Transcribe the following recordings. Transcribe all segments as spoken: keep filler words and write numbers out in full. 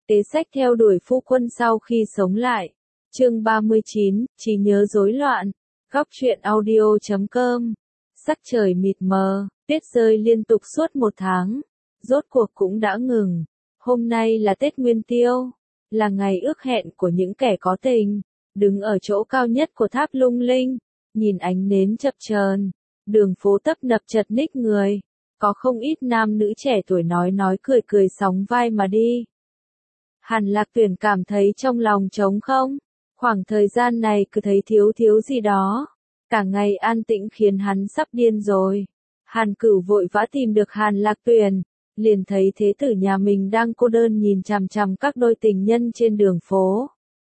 Kế sách theo đuổi phu quân sau khi sống lại. Chương ba mươi chín, trí nhớ rối loạn. Góc truyện audio chấm com. Sắc trời mịt mờ, tuyết rơi liên tục suốt một tháng. Rốt cuộc cũng đã ngừng. Hôm nay là Tết Nguyên Tiêu, là ngày ước hẹn của những kẻ có tình. Đứng ở chỗ cao nhất của tháp lung linh, nhìn ánh nến chập chờn, đường phố tấp nập chật ních người. Có không ít nam nữ trẻ tuổi nói nói cười cười sóng vai mà đi. Hàn Lạc Tuyển cảm thấy trong lòng trống không. Khoảng thời gian này cứ thấy thiếu thiếu gì đó. Cả ngày an tĩnh khiến hắn sắp điên rồi. Hàn Cửu vội vã tìm được Hàn Lạc Tuyển, liền thấy thế tử nhà mình đang cô đơn nhìn chằm chằm các đôi tình nhân trên đường phố.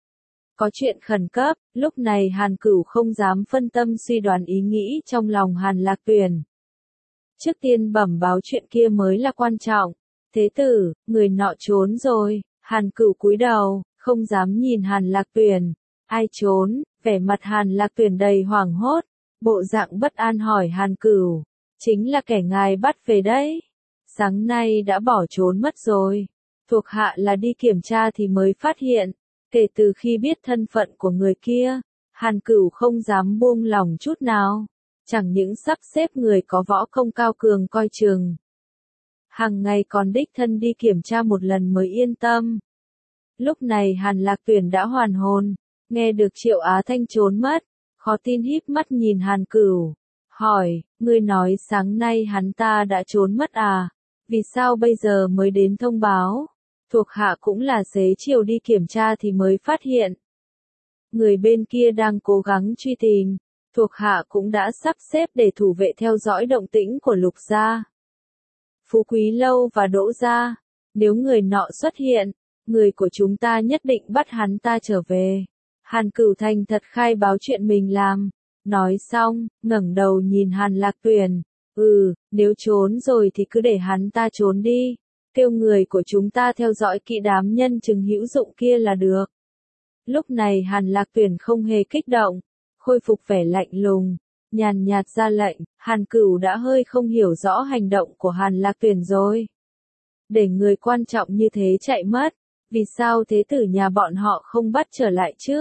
Có chuyện khẩn cấp, lúc này Hàn Cửu không dám phân tâm suy đoán ý nghĩ trong lòng Hàn Lạc Tuyển. Trước tiên bẩm báo chuyện kia mới là quan trọng. Thế tử, người nọ trốn rồi. Hàn Cửu cúi đầu, không dám nhìn Hàn Lạc Tuyển. Ai trốn? Vẻ mặt Hàn Lạc Tuyển đầy hoảng hốt, bộ dạng bất an hỏi Hàn Cửu. Chính là kẻ ngài bắt về đấy. Sáng nay đã bỏ trốn mất rồi. Thuộc hạ là đi kiểm tra thì mới phát hiện. Kể từ khi biết thân phận của người kia, Hàn Cửu không dám buông lòng chút nào. Chẳng những sắp xếp người có võ công cao cường coi chừng. Hàng ngày còn đích thân đi kiểm tra một lần mới yên tâm. Lúc này Hàn Lạc Tuyển đã hoàn hồn, nghe được Triệu Á Thanh trốn mất, khó tin híp mắt nhìn Hàn Cửu, hỏi, ngươi nói sáng nay hắn ta đã trốn mất à, vì sao bây giờ mới đến thông báo, thuộc hạ cũng là xế chiều đi kiểm tra thì mới phát hiện. Người bên kia đang cố gắng truy tìm, thuộc hạ cũng đã sắp xếp để thủ vệ theo dõi động tĩnh của Lục gia, Phú Quý Lâu và Đỗ gia, nếu người nọ xuất hiện, người của chúng ta nhất định bắt hắn ta trở về. Hàn Cửu thành thật khai báo chuyện mình làm. Nói xong, ngẩng đầu nhìn Hàn Lạc Tuyển. Ừ, nếu trốn rồi thì cứ để hắn ta trốn đi. Kêu người của chúng ta theo dõi kỹ đám nhân chứng hữu dụng kia là được. Lúc này Hàn Lạc Tuyển không hề kích động, khôi phục vẻ lạnh lùng, nhàn nhạt ra lệnh. Hàn Cửu đã hơi không hiểu rõ hành động của Hàn Lạc Tuyển rồi. Để người quan trọng như thế chạy mất. Vì sao thế tử nhà bọn họ không bắt trở lại chứ?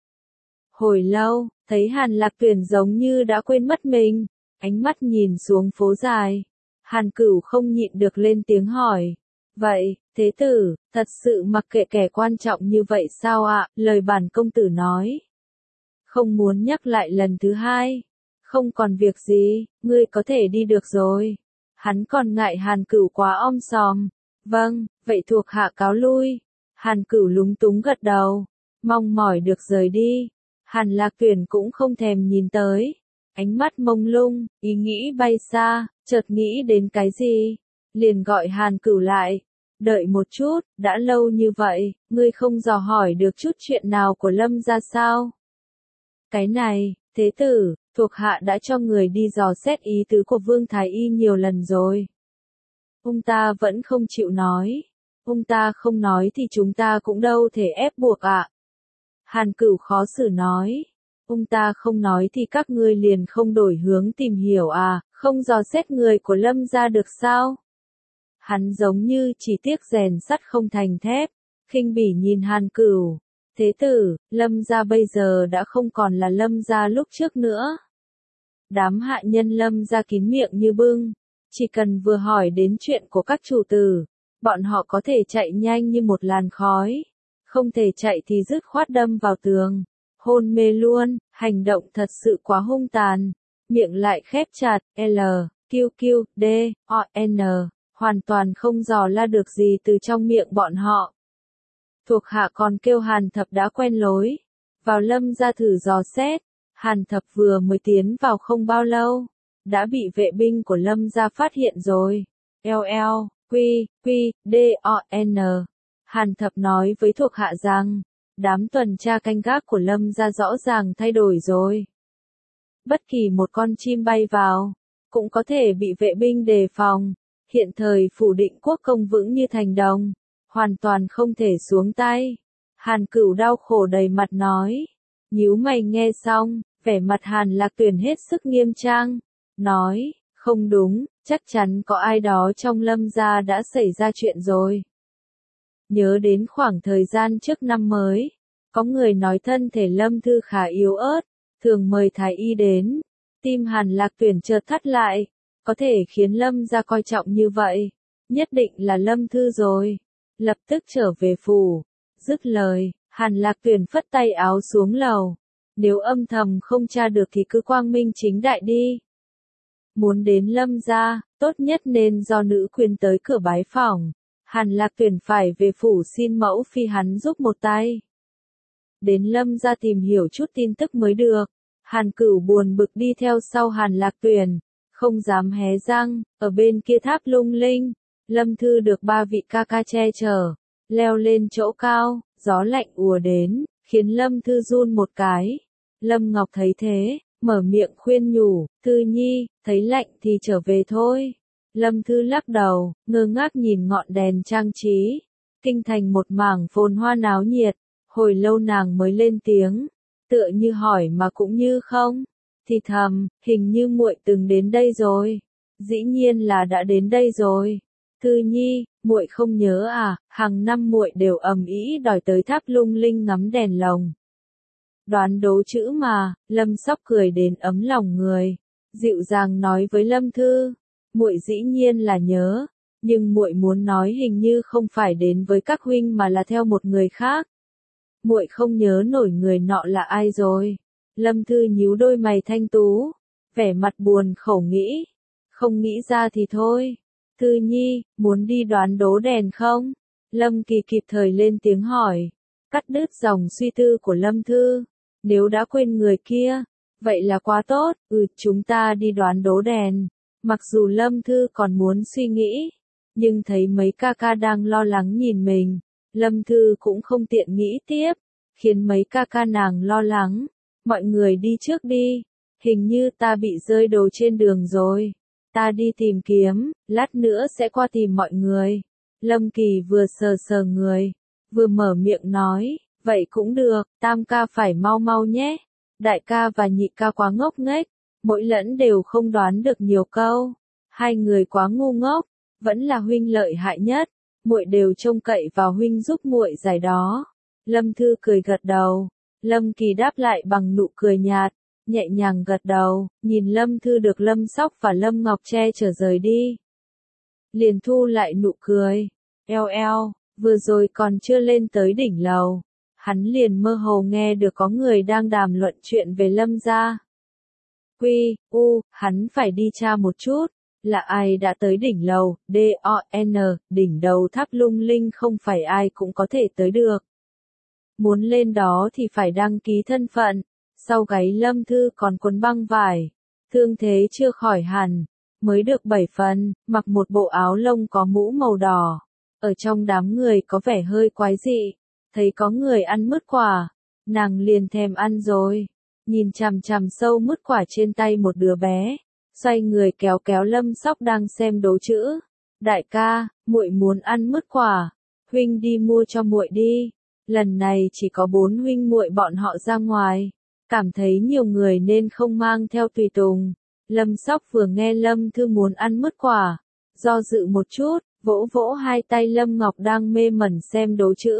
Hồi lâu, thấy Hàn Lạc Tuyển giống như đã quên mất mình, ánh mắt nhìn xuống phố dài. Hàn Cửu không nhịn được lên tiếng hỏi. Vậy, thế tử, thật sự mặc kệ kẻ quan trọng như vậy sao ạ? Lời bản công tử nói. Không muốn nhắc lại lần thứ hai. Không còn việc gì, ngươi có thể đi được rồi. Hắn còn ngại Hàn Cửu quá om sòm. Vâng, vậy thuộc hạ cáo lui. Hàn Cửu lúng túng gật đầu, mong mỏi được rời đi. Hàn Lạc Tuyển cũng không thèm nhìn tới, ánh mắt mông lung, ý nghĩ bay xa, chợt nghĩ đến cái gì, liền gọi Hàn Cửu lại. Đợi một chút, đã lâu như vậy, ngươi không dò hỏi được chút chuyện nào của Lâm gia sao? Cái này, thế tử, thuộc hạ đã cho người đi dò xét ý tứ của Vương Thái Y nhiều lần rồi. Ông ta vẫn không chịu nói. Ông ta không nói thì chúng ta cũng đâu thể ép buộc ạ. À. Hàn Cửu khó xử nói. Ông ta không nói thì các ngươi liền không đổi hướng tìm hiểu à, không dò xét người của Lâm gia được sao? Hắn giống như chỉ tiếc rèn sắt không thành thép, khinh bỉ nhìn Hàn Cửu. Thế tử, Lâm gia bây giờ đã không còn là Lâm gia lúc trước nữa. Đám hạ nhân Lâm gia kín miệng như bưng, chỉ cần vừa hỏi đến chuyện của các chủ tử, bọn họ có thể chạy nhanh như một làn khói, không thể chạy thì dứt khoát đâm vào tường, hôn mê luôn, hành động thật sự quá hung tàn, miệng lại khép chặt, L, Q Q, D, O, N, hoàn toàn không dò la được gì từ trong miệng bọn họ. Thuộc hạ còn kêu Hàn Thập đã quen lối, vào Lâm gia thử dò xét, Hàn Thập vừa mới tiến vào không bao lâu, đã bị vệ binh của Lâm gia phát hiện rồi, L L. Quy, Quy, D, O, N. Hàn Thập nói với thuộc hạ rằng, đám tuần tra canh gác của Lâm gia rõ ràng thay đổi rồi. Bất kỳ một con chim bay vào, cũng có thể bị vệ binh đề phòng. Hiện thời phủ Định Quốc công vững như thành đồng, hoàn toàn không thể xuống tay. Hàn Cửu đau khổ đầy mặt nói. Nhíu mày nghe xong, vẻ mặt Hàn Lạc Tuyển hết sức nghiêm trang, nói. Không đúng, chắc chắn có ai đó trong Lâm gia đã xảy ra chuyện rồi. Nhớ đến khoảng thời gian trước năm mới, có người nói thân thể Lâm Thư khá yếu ớt, thường mời thái y đến. Tim Hàn Lạc Tuyển chợt thắt lại, có thể khiến Lâm gia coi trọng như vậy, nhất định là Lâm Thư rồi. Lập tức trở về phủ, dứt lời, Hàn Lạc Tuyển phất tay áo xuống lầu. Nếu âm thầm không tra được thì cứ quang minh chính đại đi. Muốn đến Lâm gia, tốt nhất nên do nữ quyến tới cửa bái phỏng. Hàn Lạc Tuyển phải về phủ xin mẫu phi hắn giúp một tay. Đến Lâm gia tìm hiểu chút tin tức mới được. Hàn Cửu buồn bực đi theo sau Hàn Lạc Tuyển, không dám hé răng. Ở bên kia tháp lung linh, Lâm Thư được ba vị ca ca che chở, leo lên chỗ cao, gió lạnh ùa đến, khiến Lâm Thư run một cái. Lâm Ngọc thấy thế, mở miệng khuyên nhủ, Thư Nhi, thấy lạnh thì trở về thôi. Lâm Thư lắc đầu, ngơ ngác nhìn ngọn đèn trang trí. Kinh thành một mảng phồn hoa náo nhiệt, hồi lâu nàng mới lên tiếng, tựa như hỏi mà cũng như không. Thì thầm, hình như muội từng đến đây rồi. Dĩ nhiên là đã đến đây rồi. Thư Nhi, muội không nhớ à, hàng năm muội đều ầm ĩ đòi tới tháp lung linh ngắm đèn lồng. Đoán đố chữ mà, Lâm Sóc cười đến ấm lòng người, dịu dàng nói với Lâm Thư, muội dĩ nhiên là nhớ, nhưng muội muốn nói hình như không phải đến với các huynh mà là theo một người khác. Muội không nhớ nổi người nọ là ai rồi. Lâm Thư nhíu đôi mày thanh tú, vẻ mặt buồn khổ nghĩ, không nghĩ ra thì thôi. Thư Nhi, muốn đi đoán đố đèn không? Lâm Kỳ kịp thời lên tiếng hỏi, cắt đứt dòng suy tư của Lâm Thư. Nếu đã quên người kia, vậy là quá tốt, ừ, chúng ta đi đoán đố đèn. Mặc dù Lâm Thư còn muốn suy nghĩ, nhưng thấy mấy ca ca đang lo lắng nhìn mình, Lâm Thư cũng không tiện nghĩ tiếp, khiến mấy ca ca nàng lo lắng. Mọi người đi trước đi, hình như ta bị rơi đồ trên đường rồi. Ta đi tìm kiếm, lát nữa sẽ qua tìm mọi người. Lâm Kỳ vừa sờ sờ người, vừa mở miệng nói, vậy cũng được, tam ca phải mau mau nhé. Đại ca và nhị ca quá ngốc nghếch, mỗi lẫn đều không đoán được nhiều câu. Hai người quá ngu ngốc, vẫn là huynh lợi hại nhất, muội đều trông cậy vào huynh giúp muội giải đó. Lâm Thư cười gật đầu, Lâm Kỳ đáp lại bằng nụ cười nhạt, nhẹ nhàng gật đầu, nhìn Lâm Thư được Lâm Sóc và Lâm Ngọc che chở rời đi. Liền thu lại nụ cười, eo eo, vừa rồi còn chưa lên tới đỉnh lầu, hắn liền mơ hồ nghe được có người đang đàm luận chuyện về Lâm gia. Quy, u, hắn phải đi tra một chút, là ai đã tới đỉnh lầu, D O N, đỉnh đầu tháp lung linh không phải ai cũng có thể tới được. Muốn lên đó thì phải đăng ký thân phận, sau gáy Lâm Thư còn quấn băng vải, thương thế chưa khỏi hẳn, mới được bảy phần, mặc một bộ áo lông có mũ màu đỏ. Ở trong đám người có vẻ hơi quái dị, thấy có người ăn mứt quả, nàng liền thèm ăn rồi, nhìn chằm chằm sâu mứt quả trên tay một đứa bé, xoay người kéo kéo Lâm Sóc đang xem đố chữ. Đại ca, muội muốn ăn mứt quả, huynh đi mua cho muội đi. Lần này chỉ có bốn huynh muội bọn họ ra ngoài, cảm thấy nhiều người nên không mang theo tùy tùng. Lâm Sóc vừa nghe Lâm Thư muốn ăn mứt quả, do dự một chút, vỗ vỗ hai tay Lâm Ngọc đang mê mẩn xem đố chữ.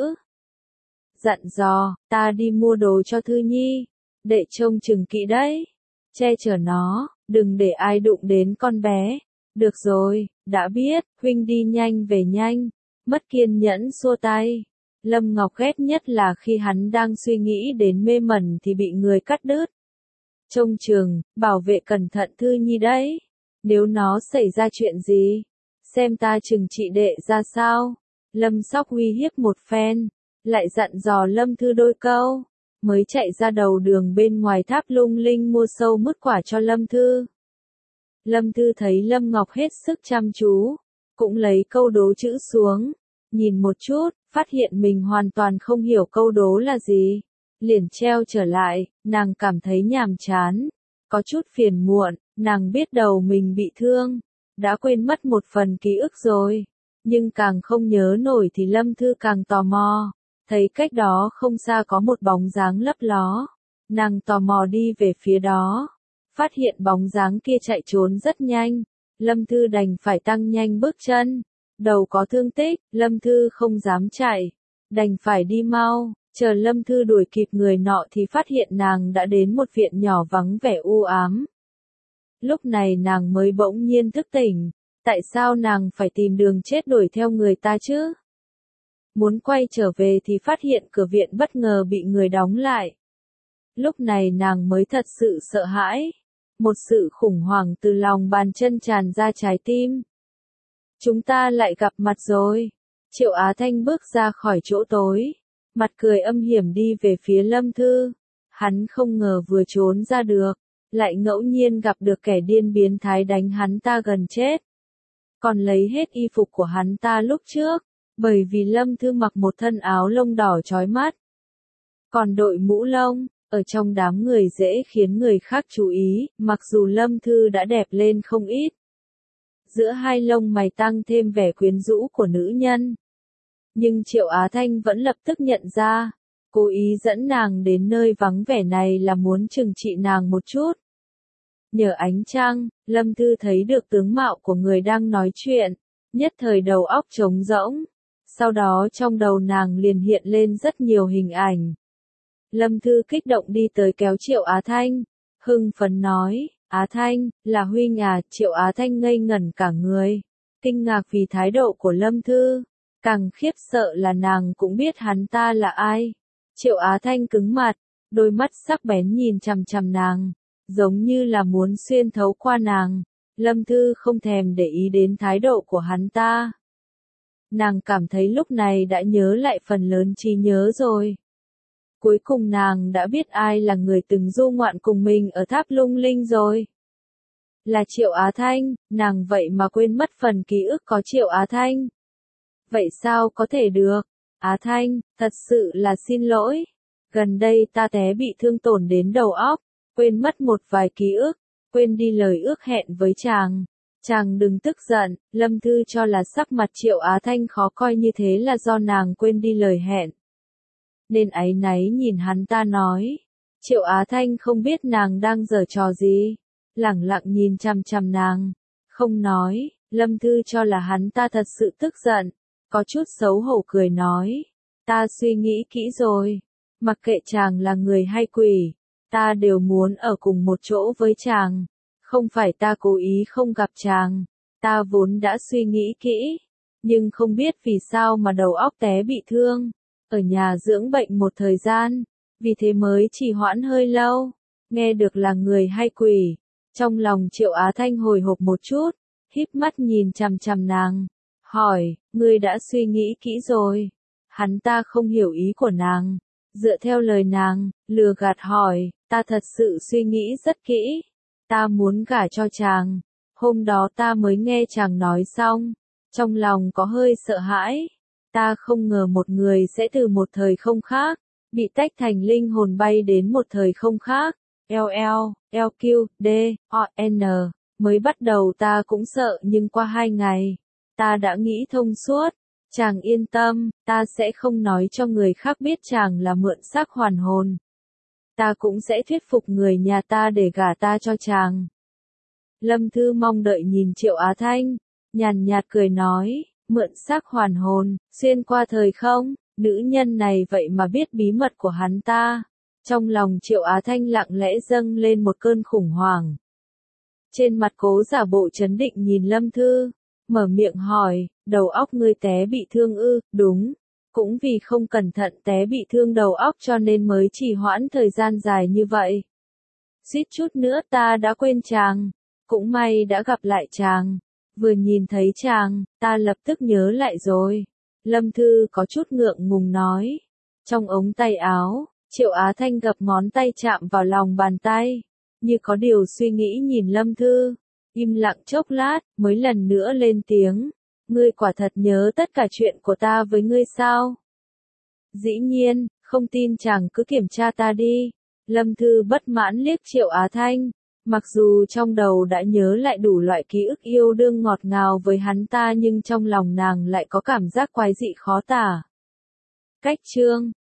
Dặn dò, ta đi mua đồ cho Thư Nhi, để trông chừng kỹ đấy, che chở nó, đừng để ai đụng đến con bé. Được rồi, đã biết, huynh đi nhanh về nhanh. Mất kiên nhẫn xua tay. Lâm Ngọc ghét nhất là khi hắn đang suy nghĩ đến mê mẩn thì bị người cắt đứt. Trông chừng, bảo vệ cẩn thận Thư Nhi đấy. Nếu nó xảy ra chuyện gì, xem ta trừng trị đệ ra sao. Lâm Sóc uy hiếp một phen, lại dặn dò Lâm Thư đôi câu, mới chạy ra đầu đường bên ngoài tháp lung linh mua sâu mứt quả cho Lâm Thư. Lâm Thư thấy Lâm Ngọc hết sức chăm chú, cũng lấy câu đố chữ xuống, nhìn một chút, phát hiện mình hoàn toàn không hiểu câu đố là gì, liền treo trở lại. Nàng cảm thấy nhàm chán, có chút phiền muộn, nàng biết đầu mình bị thương, đã quên mất một phần ký ức rồi, nhưng càng không nhớ nổi thì Lâm Thư càng tò mò, thấy cách đó không xa có một bóng dáng lấp ló, nàng tò mò đi về phía đó, phát hiện bóng dáng kia chạy trốn rất nhanh, Lâm Thư đành phải tăng nhanh bước chân, Đầu có thương tích, Lâm Thư không dám chạy, đành phải đi mau, chờ Lâm Thư đuổi kịp người nọ thì phát hiện nàng đã đến một viện nhỏ vắng vẻ u ám. Lúc này nàng mới bỗng nhiên thức tỉnh, tại sao nàng phải tìm đường chết đuổi theo người ta chứ? Muốn quay trở về thì phát hiện cửa viện bất ngờ bị người đóng lại. Lúc này nàng mới thật sự sợ hãi, một sự khủng hoảng từ lòng bàn chân tràn ra trái tim. Chúng ta lại gặp mặt rồi. Triệu Á Thanh bước ra khỏi chỗ tối, mặt cười âm hiểm đi về phía Lâm Thư. Hắn không ngờ vừa trốn ra được, lại ngẫu nhiên gặp được kẻ điên biến thái đánh hắn ta gần chết. Còn lấy hết y phục của hắn ta lúc trước, bởi vì Lâm Thư mặc một thân áo lông đỏ chói mắt. Còn đội mũ lông, ở trong đám người dễ khiến người khác chú ý, mặc dù Lâm Thư đã đẹp lên không ít. Giữa hai lông mày tăng thêm vẻ quyến rũ của nữ nhân. Nhưng Triệu Á Thanh vẫn lập tức nhận ra, cố ý dẫn nàng đến nơi vắng vẻ này là muốn trừng trị nàng một chút. Nhờ ánh trăng, Lâm Thư thấy được tướng mạo của người đang nói chuyện, nhất thời đầu óc trống rỗng. Sau đó trong đầu nàng liền hiện lên rất nhiều hình ảnh. Lâm Thư kích động đi tới kéo Triệu Á Thanh, hưng phấn nói, Á Thanh, là huynh à? Triệu Á Thanh ngây ngẩn cả người, kinh ngạc vì thái độ của Lâm Thư, càng khiếp sợ là nàng cũng biết hắn ta là ai. Triệu Á Thanh cứng mặt, đôi mắt sắc bén nhìn chằm chằm nàng, giống như là muốn xuyên thấu qua nàng. Lâm Thư không thèm để ý đến thái độ của hắn ta. Nàng cảm thấy lúc này đã nhớ lại phần lớn trí nhớ rồi. Cuối cùng nàng đã biết ai là người từng du ngoạn cùng mình ở tháp lung linh rồi. Là Triệu Á Thanh, nàng vậy mà quên mất phần ký ức có Triệu Á Thanh. Vậy sao có thể được? Á Thanh, thật sự là xin lỗi. Gần đây ta té bị thương tổn đến đầu óc, quên mất một vài ký ức, quên đi lời ước hẹn với chàng. Chàng đừng tức giận, Lâm Thư cho là sắc mặt Triệu Á Thanh khó coi như thế là do nàng quên đi lời hẹn. Nên áy náy nhìn hắn ta nói. Triệu Á Thanh không biết nàng đang giở trò gì, lẳng lặng nhìn chằm chằm nàng, không nói. Lâm Thư cho là hắn ta thật sự tức giận, có chút xấu hổ cười nói, ta suy nghĩ kỹ rồi, mặc kệ chàng là người hay quỷ, ta đều muốn ở cùng một chỗ với chàng, không phải ta cố ý không gặp chàng, ta vốn đã suy nghĩ kỹ, nhưng không biết vì sao mà đầu óc té bị thương, ở nhà dưỡng bệnh một thời gian, vì thế mới trì hoãn hơi lâu. Nghe được là người hay quỷ, trong lòng Triệu Á Thanh hồi hộp một chút, híp mắt nhìn chằm chằm nàng, hỏi, ngươi đã suy nghĩ kỹ rồi? Hắn ta không hiểu ý của nàng, dựa theo lời nàng, lừa gạt hỏi, ta thật sự suy nghĩ rất kỹ, ta muốn gả cho chàng. Hôm đó ta mới nghe chàng nói xong, trong lòng có hơi sợ hãi, ta không ngờ một người sẽ từ một thời không khác, bị tách thành linh hồn bay đến một thời không khác. L L, L Q, D, O, N, mới bắt đầu ta cũng sợ nhưng qua hai ngày, ta đã nghĩ thông suốt, chàng yên tâm, ta sẽ không nói cho người khác biết chàng là mượn xác hoàn hồn. Ta cũng sẽ thuyết phục người nhà ta để gả ta cho chàng. Lâm Thư mong đợi nhìn Triệu Á Thanh, nhàn nhạt cười nói, mượn xác hoàn hồn, xuyên qua thời không, nữ nhân này vậy mà biết bí mật của hắn ta. Trong lòng Triệu Á Thanh lặng lẽ dâng lên một cơn khủng hoảng. Trên mặt cố giả bộ trấn định nhìn Lâm Thư, mở miệng hỏi, đầu óc ngươi té bị thương ư? Đúng, cũng vì không cẩn thận té bị thương đầu óc cho nên mới trì hoãn thời gian dài như vậy. Suýt chút nữa ta đã quên chàng, cũng may đã gặp lại chàng, vừa nhìn thấy chàng, ta lập tức nhớ lại rồi. Lâm Thư có chút ngượng ngùng nói, trong ống tay áo, Triệu Á Thanh gập ngón tay chạm vào lòng bàn tay, như có điều suy nghĩ nhìn Lâm Thư, im lặng chốc lát, mới lần nữa lên tiếng, ngươi quả thật nhớ tất cả chuyện của ta với ngươi sao? Dĩ nhiên, không tin chàng cứ kiểm tra ta đi. Lâm Thư bất mãn liếc Triệu Á Thanh, mặc dù trong đầu đã nhớ lại đủ loại ký ức yêu đương ngọt ngào với hắn ta nhưng trong lòng nàng lại có cảm giác quái dị khó tả. Cách chương